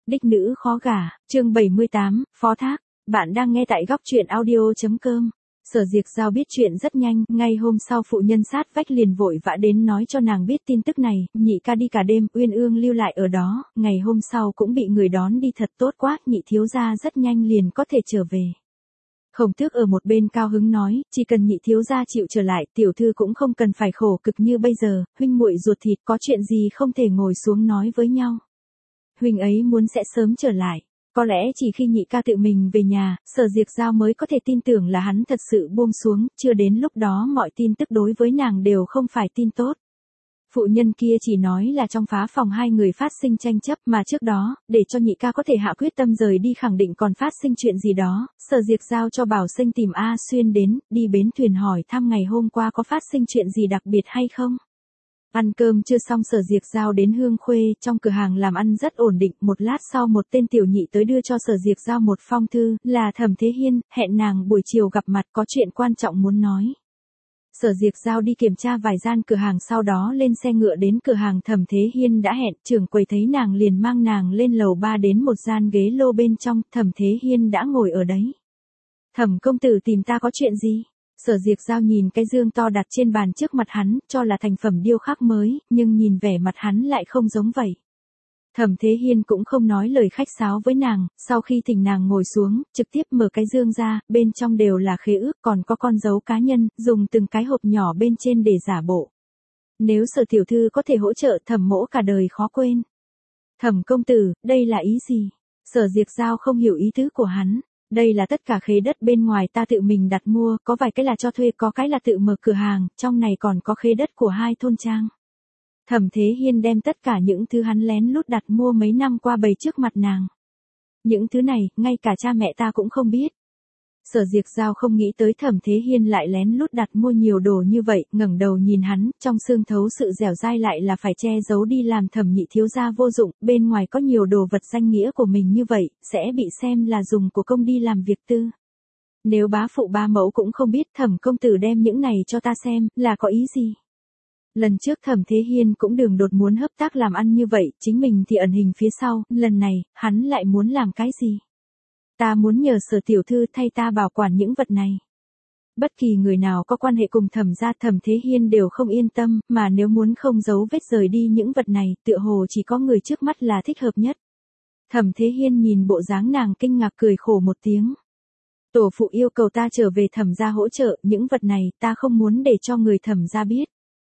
Đích nữ khó gả, chương 78, phó thác. Bạn đang nghe tại góc truyện audio.com. Sở Diệc Giao biết chuyện rất nhanh, ngay hôm sau phụ nhân sát vách liền vội vã đến nói cho nàng biết tin tức này, nhị ca đi cả đêm, Uyên Ương lưu lại ở đó, ngày hôm sau cũng bị người đón đi thật tốt quá, nhị thiếu gia rất nhanh liền có thể trở về. Khổng Tước ở một bên cao hứng nói, chỉ cần nhị thiếu gia chịu trở lại, tiểu thư cũng không cần phải khổ cực như bây giờ, huynh muội ruột thịt có chuyện gì không thể ngồi xuống nói với nhau. Huynh ấy muốn sẽ sớm trở lại. Có lẽ chỉ khi nhị ca tự mình về nhà, Sở Diệc Giao mới có thể tin tưởng là hắn thật sự buông xuống, chưa đến lúc đó mọi tin tức đối với nàng đều không phải tin tốt. Phụ nhân kia chỉ nói là trong phá phòng hai người phát sinh tranh chấp mà trước đó, để cho nhị ca có thể hạ quyết tâm rời đi khẳng định còn phát sinh chuyện gì đó, Sở Diệc Giao cho Bảo Sinh tìm A Xuyên đến, đi bến thuyền hỏi thăm ngày hôm qua có phát sinh chuyện gì đặc biệt hay không. Ăn cơm chưa xong Sở Diệc Giao đến Hương Khuê, trong cửa hàng làm ăn rất ổn định, một lát sau một tên tiểu nhị tới đưa cho Sở Diệc Giao một phong thư, là Thẩm Thế Hiên, hẹn nàng buổi chiều gặp mặt có chuyện quan trọng muốn nói. Sở Diệc Giao đi kiểm tra vài gian cửa hàng sau đó lên xe ngựa đến cửa hàng Thẩm Thế Hiên đã hẹn, trưởng quầy thấy nàng liền mang nàng lên lầu 3 đến một gian ghế lô bên trong, Thẩm Thế Hiên đã ngồi ở đấy. Thẩm công tử tìm ta có chuyện gì? Sở Diệc Giao nhìn cái dương to đặt trên bàn trước mặt hắn, cho là thành phẩm điêu khắc mới, nhưng nhìn vẻ mặt hắn lại không giống vậy. Thẩm Thế Hiên cũng không nói lời khách sáo với nàng, sau khi thỉnh nàng ngồi xuống, trực tiếp mở cái dương ra, bên trong đều là khế ước, còn có con dấu cá nhân, dùng từng cái hộp nhỏ bên trên để giả bộ. Nếu Sở tiểu thư có thể hỗ trợ Thẩm mỗ cả đời khó quên. Thẩm công tử, đây là ý gì? Sở Diệc Giao không hiểu ý tứ của hắn. Đây là tất cả khế đất bên ngoài ta tự mình đặt mua, có vài cái là cho thuê, có cái là tự mở cửa hàng, trong này còn có khế đất của 2 thôn trang. Thẩm Thế Hiên đem tất cả những thứ hắn lén lút đặt mua mấy năm qua bày trước mặt nàng. Những thứ này, ngay cả cha mẹ ta cũng không biết. Sở Diệc Giao không nghĩ tới Thẩm Thế Hiên lại lén lút đặt mua nhiều đồ như vậy, ngẩng đầu nhìn hắn, trong xương thấu sự dẻo dai lại là phải che giấu đi làm Thẩm nhị thiếu gia vô dụng, bên ngoài có nhiều đồ vật danh nghĩa của mình như vậy, sẽ bị xem là dùng của công đi làm việc tư. Nếu bá phụ bá mẫu cũng không biết Thẩm công tử đem những này cho ta xem, là có ý gì? Lần trước Thẩm Thế Hiên cũng đường đột muốn hợp tác làm ăn như vậy, chính mình thì ẩn hình phía sau, lần này, hắn lại muốn làm cái gì? Ta muốn nhờ Sở tiểu thư thay ta bảo quản những vật này. Bất kỳ người nào có quan hệ cùng Thẩm gia Thẩm Thế Hiên đều không yên tâm, mà nếu muốn không giấu vết rời đi những vật này, tựa hồ chỉ có người trước mắt là thích hợp nhất. Thẩm Thế Hiên nhìn bộ dáng nàng kinh ngạc cười khổ một tiếng. Tổ phụ yêu cầu ta trở về Thẩm gia hỗ trợ, những vật này ta không muốn để cho người Thẩm gia biết.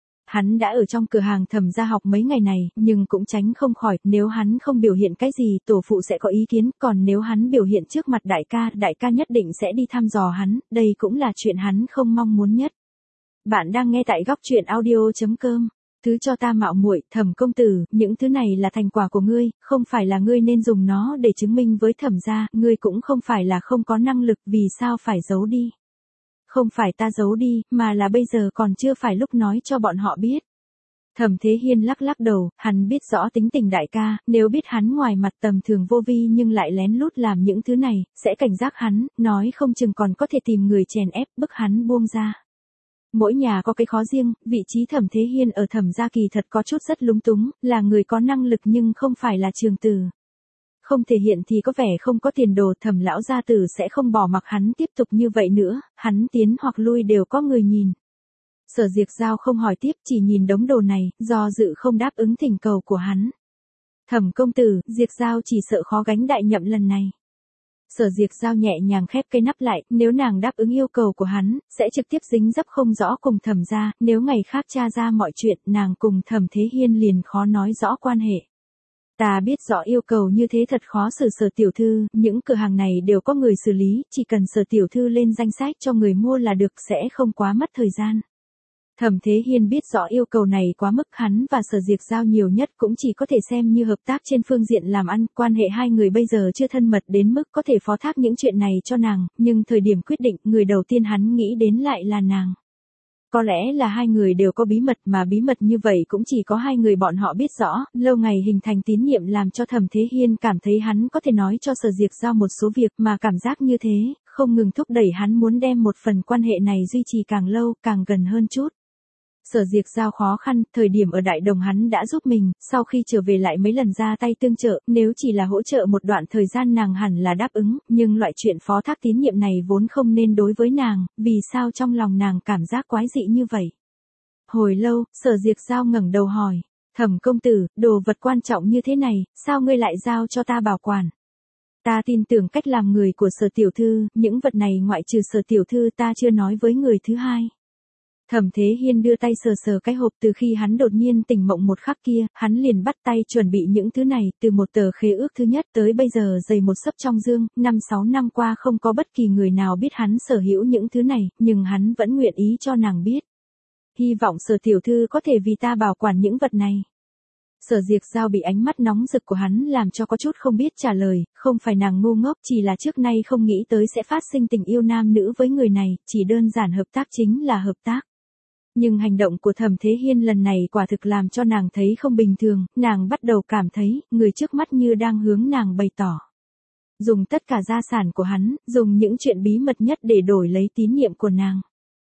Hắn đã ở trong cửa hàng Thẩm gia học mấy ngày này, nhưng cũng tránh không khỏi, nếu hắn không biểu hiện cái gì, tổ phụ sẽ có ý kiến, còn nếu hắn biểu hiện trước mặt đại ca nhất định sẽ đi thăm dò hắn, đây cũng là chuyện hắn không mong muốn nhất. Bạn đang nghe tại góc truyện audio.com. Thứ cho ta mạo muội, Thẩm công tử, những thứ này là thành quả của ngươi, không phải là ngươi nên dùng nó để chứng minh với Thẩm gia, ngươi cũng không phải là không có năng lực, vì sao phải giấu đi? Không phải ta giấu đi, mà là bây giờ còn chưa phải lúc nói cho bọn họ biết. Thẩm Thế Hiên lắc lắc đầu, hắn biết rõ tính tình đại ca, nếu biết hắn ngoài mặt tầm thường vô vi nhưng lại lén lút làm những thứ này, sẽ cảnh giác hắn, nói không chừng còn có thể tìm người chèn ép bức hắn buông ra. Mỗi nhà có cái khó riêng, vị trí Thẩm Thế Hiên ở Thẩm gia kỳ thật có chút rất lúng túng, là người có năng lực nhưng không phải là trường tử. Không thể hiện thì có vẻ không có tiền đồ, Thẩm lão gia tử sẽ không bỏ mặc hắn tiếp tục như vậy nữa, hắn tiến hoặc lui đều có người nhìn. Sở Diệc Giao không hỏi tiếp, chỉ nhìn đống đồ này, do dự không đáp ứng thỉnh cầu của hắn. Thẩm công tử, Diệc Giao chỉ sợ khó gánh đại nhậm lần này. Sở Diệc Giao nhẹ nhàng khép cái nắp lại, nếu nàng đáp ứng yêu cầu của hắn, sẽ trực tiếp dính dấp không rõ cùng Thẩm gia, nếu ngày khác tra ra mọi chuyện, nàng cùng Thẩm Thế Hiên liền khó nói rõ quan hệ. Ta biết rõ yêu cầu như thế thật khó xử Sở tiểu thư, những cửa hàng này đều có người xử lý, chỉ cần Sở tiểu thư lên danh sách cho người mua là được, sẽ không quá mất thời gian. Thẩm Thế Hiên biết rõ yêu cầu này quá mức, hắn và Sở Diệc Giao nhiều nhất cũng chỉ có thể xem như hợp tác trên phương diện làm ăn, quan hệ hai người bây giờ chưa thân mật đến mức có thể phó thác những chuyện này cho nàng, nhưng thời điểm quyết định, người đầu tiên hắn nghĩ đến lại là nàng. Có lẽ là hai người đều có bí mật, mà bí mật như vậy cũng chỉ có hai người bọn họ biết rõ, lâu ngày hình thành tín nhiệm làm cho Thẩm Thế Hiên cảm thấy hắn có thể nói cho Sở Diệc Giao một số việc, mà cảm giác như thế, không ngừng thúc đẩy hắn muốn đem một phần quan hệ này duy trì càng lâu, càng gần hơn chút. Sở Diệt Giao khó khăn, thời điểm ở Đại Đồng hắn đã giúp mình, sau khi trở về lại mấy lần ra tay tương trợ, nếu chỉ là hỗ trợ một đoạn thời gian nàng hẳn là đáp ứng, nhưng loại chuyện phó thác tín nhiệm này vốn không nên đối với nàng, vì sao trong lòng nàng cảm giác quái dị như vậy. Hồi lâu, Sở Diệt Giao ngẩng đầu hỏi, Thẩm công tử, đồ vật quan trọng như thế này, sao ngươi lại giao cho ta bảo quản? Ta tin tưởng cách làm người của Sở tiểu thư, những vật này ngoại trừ Sở tiểu thư ta chưa nói với người thứ hai. Thẩm Thế Hiên đưa tay sờ sờ cái hộp, từ khi hắn đột nhiên tỉnh mộng một khắc kia, hắn liền bắt tay chuẩn bị những thứ này, từ một tờ khế ước thứ nhất tới bây giờ dày một xấp trong dương, 5-6 năm qua không có bất kỳ người nào biết hắn sở hữu những thứ này, nhưng hắn vẫn nguyện ý cho nàng biết. Hy vọng Sở tiểu thư có thể vì ta bảo quản những vật này. Sở Diệt Giao bị ánh mắt nóng rực của hắn làm cho có chút không biết trả lời, không phải nàng ngu ngốc, chỉ là trước nay không nghĩ tới sẽ phát sinh tình yêu nam nữ với người này, chỉ đơn giản hợp tác chính là hợp tác. Nhưng hành động của Thẩm Thế Hiên lần này quả thực làm cho nàng thấy không bình thường, nàng bắt đầu cảm thấy, người trước mắt như đang hướng nàng bày tỏ. Dùng tất cả gia sản của hắn, dùng những chuyện bí mật nhất để đổi lấy tín nhiệm của nàng.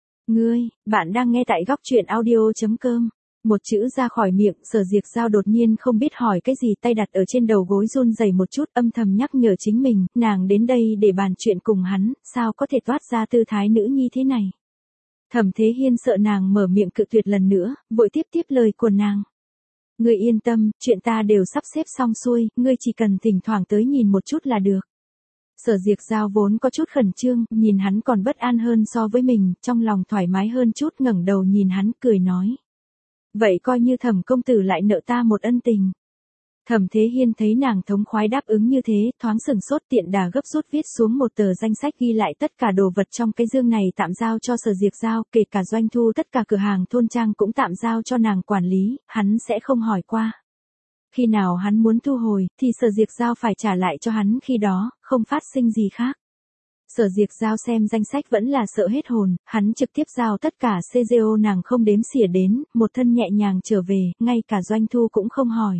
Bạn đang nghe tại góc truyện audio.com. Một chữ ra khỏi miệng, Sở Diệt Giao đột nhiên không biết hỏi cái gì, tay đặt ở trên đầu gối run rẩy một chút, âm thầm nhắc nhở chính mình, nàng đến đây để bàn chuyện cùng hắn, sao có thể toát ra tư thái nữ nhi thế này. Thẩm Thế Hiên sợ nàng mở miệng cự tuyệt lần nữa, vội tiếp lời của nàng. Ngươi yên tâm, chuyện ta đều sắp xếp xong xuôi, ngươi chỉ cần thỉnh thoảng tới nhìn một chút là được. Sở Diệt Giao vốn có chút khẩn trương, nhìn hắn còn bất an hơn so với mình, trong lòng thoải mái hơn chút, ngẩng đầu nhìn hắn cười nói. Vậy coi như Thẩm công tử lại nợ ta một ân tình. Thẩm Thế Hiên thấy nàng thống khoái đáp ứng như thế, thoáng sừng sốt, tiện đà gấp rút viết xuống một tờ danh sách ghi lại tất cả đồ vật trong cái dương này tạm giao cho Sở Diệt Giao, kể cả doanh thu tất cả cửa hàng thôn trang cũng tạm giao cho nàng quản lý, hắn sẽ không hỏi qua. Khi nào hắn muốn thu hồi, thì Sở Diệt Giao phải trả lại cho hắn khi đó, không phát sinh gì khác. Sở Diệt Giao xem danh sách vẫn là sợ hết hồn, hắn trực tiếp giao tất cả CGO nàng không đếm xỉa đến, một thân nhẹ nhàng trở về, ngay cả doanh thu cũng không hỏi.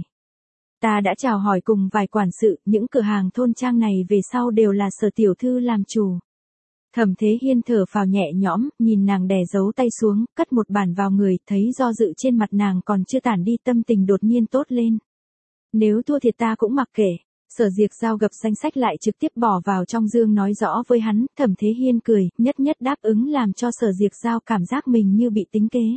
Ta đã chào hỏi cùng vài quản sự, những cửa hàng thôn trang này về sau đều là Sở tiểu thư làm chủ. Thẩm Thế Hiên thở phào nhẹ nhõm, nhìn nàng đè giấu tay xuống, cất một bản vào người, thấy do dự trên mặt nàng còn chưa tản đi, tâm tình đột nhiên tốt lên. Nếu thua thiệt ta cũng mặc kệ. Sở Diệt Giao gập danh sách lại trực tiếp bỏ vào trong dương nói rõ với hắn, Thẩm Thế Hiên cười, nhất đáp ứng làm cho Sở Diệt Giao cảm giác mình như bị tính kế.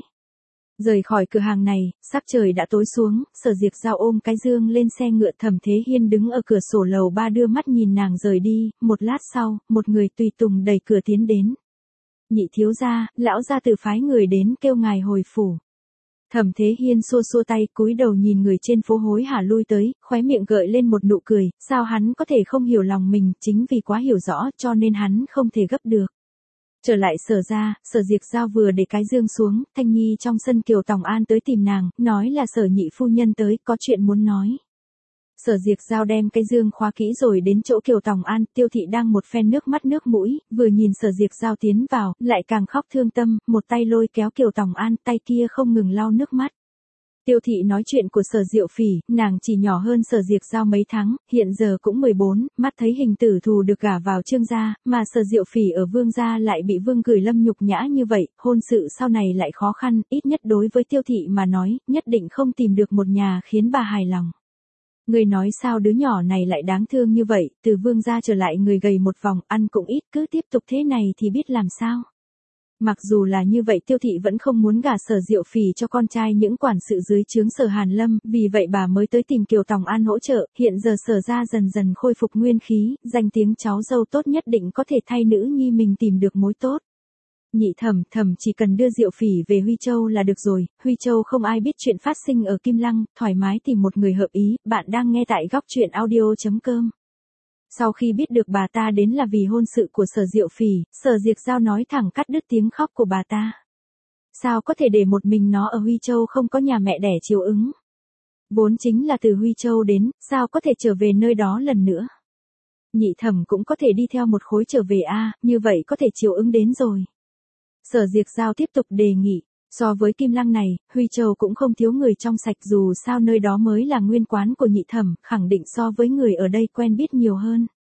Rời khỏi cửa hàng này, sắp trời đã tối xuống, Sở Diệt Giao ôm cái dương lên xe ngựa, Thẩm Thế Hiên đứng ở cửa sổ lầu 3 đưa mắt nhìn nàng rời đi, một lát sau, một người tùy tùng đẩy cửa tiến đến. Nhị thiếu gia, lão gia tử phái người đến kêu ngài hồi phủ. Thẩm Thế Hiên xua xua tay, cúi đầu nhìn người trên phố hối hả lui tới, khóe miệng gợi lên một nụ cười, sao hắn có thể không hiểu lòng mình, chính vì quá hiểu rõ cho nên hắn không thể gấp được. Trở lại Sở ra, Sở Diệt Giao vừa để cái dương xuống, Thanh Nhi trong sân Kiều Tòng An tới tìm nàng, nói là Sở nhị phu nhân tới, có chuyện muốn nói. Sở Diệt Giao đem cái dương khóa kỹ rồi đến chỗ Kiều Tòng An, Tiêu thị đang một phen nước mắt nước mũi, vừa nhìn Sở Diệt Giao tiến vào, lại càng khóc thương tâm, một tay lôi kéo Kiều Tòng An, tay kia không ngừng lau nước mắt. Tiêu thị nói chuyện của Sở Diệu Phỉ, nàng chỉ nhỏ hơn Sở Diệt Giao mấy tháng, hiện giờ cũng 14, mắt thấy hình tử thù được gả vào Trương gia, mà Sở Diệu Phỉ ở Vương gia lại bị Vương Gửi Lâm nhục nhã như vậy, hôn sự sau này lại khó khăn, ít nhất đối với Tiêu thị mà nói, nhất định không tìm được một nhà khiến bà hài lòng. Người nói sao đứa nhỏ này lại đáng thương như vậy, từ Vương gia trở lại người gầy một vòng, ăn cũng ít, cứ tiếp tục thế này thì biết làm sao. Mặc dù là như vậy, Tiêu thị vẫn không muốn gả Sở Diệu Phỉ cho con trai những quản sự dưới trướng Sở Hàn Lâm, vì vậy bà mới tới tìm Kiều Tòng An hỗ trợ, hiện giờ Sở gia dần dần khôi phục nguyên khí, danh tiếng cháu dâu tốt nhất định có thể thay nữ nhi mình tìm được mối tốt. Nhị thẩm chỉ cần đưa Diệu Phỉ về Huy Châu là được rồi, Huy Châu không ai biết chuyện phát sinh ở Kim Lăng, thoải mái tìm một người hợp ý, bạn đang nghe tại góc truyện audio.com. Sau khi biết được bà ta đến là vì hôn sự của Sở Diệu Phỉ, Sở Diệt Giao nói thẳng cắt đứt tiếng khóc của bà ta. Sao có thể để một mình nó ở Huy Châu không có nhà mẹ đẻ chiều ứng? Vốn chính là từ Huy Châu đến, sao có thể trở về nơi đó lần nữa? Nhị thẩm cũng có thể đi theo một khối trở về như vậy có thể chiều ứng đến rồi. Sở Diệt Giao tiếp tục đề nghị, so với Kim Lăng này, Huy Châu cũng không thiếu người trong sạch, dù sao nơi đó mới là nguyên quán của nhị thẩm, khẳng định so với người ở đây quen biết nhiều hơn.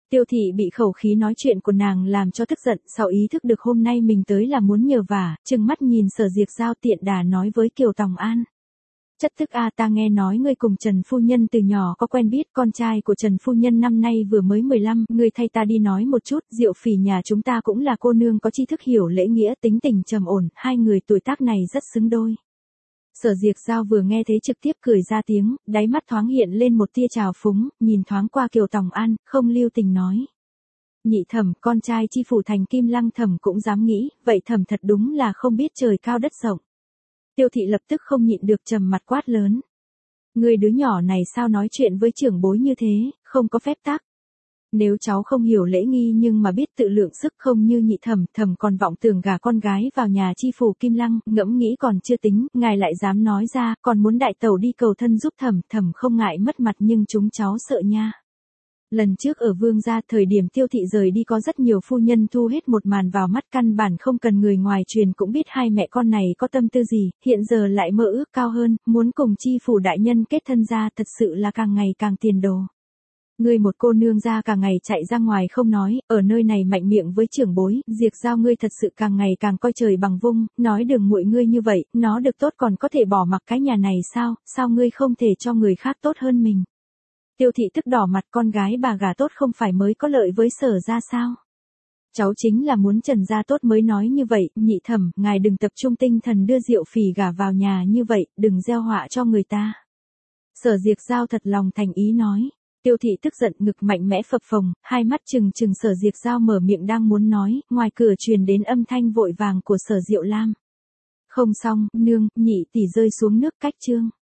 Tiêu thị bị khẩu khí nói chuyện của nàng làm cho tức giận, sau ý thức được hôm nay mình tới là muốn nhờ vả, trừng mắt nhìn Sở Diệp Giao tiện đà nói với Kiều Tòng An. Chất tức a, ta nghe nói ngươi cùng Trần Phu Nhân từ nhỏ có quen biết, con trai của Trần Phu Nhân năm nay vừa mới 15, ngươi thay ta đi nói một chút, Diệu Phỉ nhà chúng ta cũng là cô nương có tri thức hiểu lễ nghĩa, tính tình trầm ổn, hai người tuổi tác này rất xứng đôi. Sở Diệp Giao vừa nghe thế trực tiếp cười ra tiếng, đáy mắt thoáng hiện lên một tia trào phúng, nhìn thoáng qua Kiều Tòng An, không lưu tình nói. Nhị Thẩm, con trai chi phủ thành Kim Lăng Thẩm cũng dám nghĩ, vậy Thẩm thật đúng là không biết trời cao đất rộng. Tiêu thị lập tức không nhịn được trầm mặt quát lớn. Người đứa nhỏ này sao nói chuyện với trưởng bối như thế, không có phép tắc. Nếu cháu không hiểu lễ nghi nhưng mà biết tự lượng sức không như Nhị Thẩm, Thẩm còn vọng tưởng gả con gái vào nhà chi phủ Kim Lăng, ngẫm nghĩ còn chưa tính, ngài lại dám nói ra, còn muốn đại tẩu đi cầu thân giúp Thẩm, Thẩm không ngại mất mặt nhưng chúng cháu sợ nha. Lần trước ở Vương gia, thời điểm Tiêu thị rời đi có rất nhiều phu nhân thu hết một màn vào mắt, căn bản không cần người ngoài truyền cũng biết hai mẹ con này có tâm tư gì, hiện giờ lại mơ ước cao hơn, muốn cùng chi phủ đại nhân kết thân ra, thật sự là càng ngày càng tiền đồ. Ngươi một cô nương ra cả ngày chạy ra ngoài không nói, ở nơi này mạnh miệng với trưởng bối, Diệp Giao ngươi thật sự càng ngày càng coi trời bằng vung, nói đường muội ngươi như vậy, nó được tốt còn có thể bỏ mặc cái nhà này sao ngươi không thể cho người khác tốt hơn mình. Tiêu thị tức đỏ mặt, con gái bà gả tốt không phải mới có lợi với Sở gia sao? Cháu chính là muốn Trần gia tốt mới nói như vậy, Nhị Thẩm, ngài đừng tập trung tinh thần đưa Diệu Phỉ gả vào nhà như vậy, đừng gieo họa cho người ta. Sở Diệp Giao thật lòng thành ý nói. Tiêu thị tức giận, ngực mạnh mẽ phập phồng, hai mắt trừng trừng. Sở Diệp Giao mở miệng đang muốn nói, ngoài cửa truyền đến âm thanh vội vàng của Sở Diệu Lam. Không xong, nương, nhị tỷ rơi xuống nước cách chương.